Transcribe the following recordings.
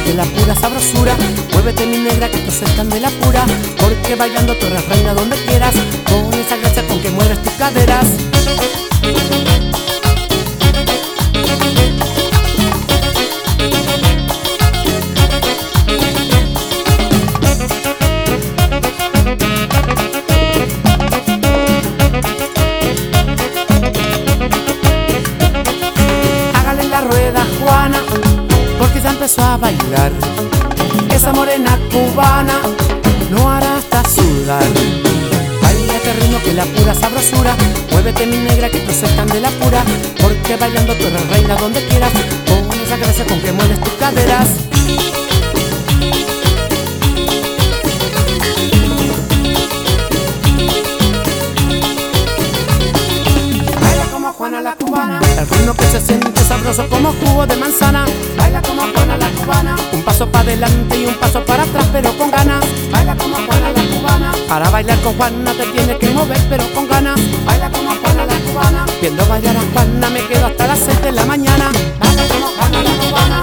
que la pura sabrosura. Muévete mi negra que tú seas tan de la pura, porque bailando tú eres reina donde quieras, con esa gracia con que mueves tus caderas. Hágale la rueda, Juana, porque ya empezó a bailar. Esa morena cubana no hará hasta sudar. Baila este ritmo que la pura sabrosura. Muévete mi negra que tú seas tan de la pura, porque bailando tú eres reina donde quieras, con esa gracia con que mueves tus caderas. Baila como Juana la cubana, el ritmo que se siente sabroso como jugo de manzana. Baila como Juana la cubana, un paso para adelante y un paso para atrás pero con ganas. Baila como Juana la cubana, para bailar con Juana te tienes que mover pero con ganas. Baila como Juana la cubana, viendo bailar a Juana me quedo hasta las 6 de la mañana. Baila como Juana la cubana.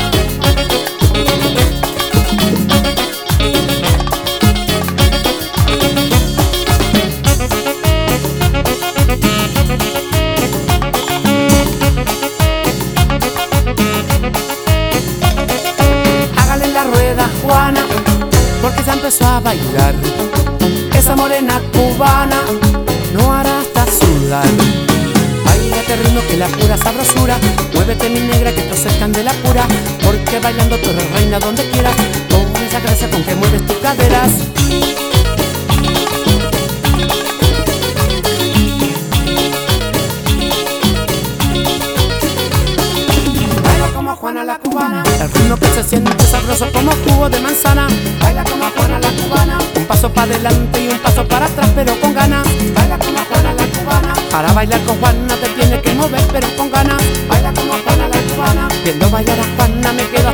Hágale la rueda, Juana, porque ya empezó a bailar. Esa morena cubana no hará hasta sudar. Baila este ritmo que la pura sabrosura. Muévete mi negra que tú seas tan de la pura, porque bailando tú eres reina donde quieras, con esa gracia con que mueves tus caderas. Baila como Juana la cubana, el ritmo que se siente sabroso como jugo de manzana. Baila como Juana la cubana, un paso para adelante y un paso para atrás pero con ganas. Baila como Juana la cubana, para bailar con Juana te tienes que mover pero con ganas. Baila como Juana la cubana, viendo bailar a Juana me quedo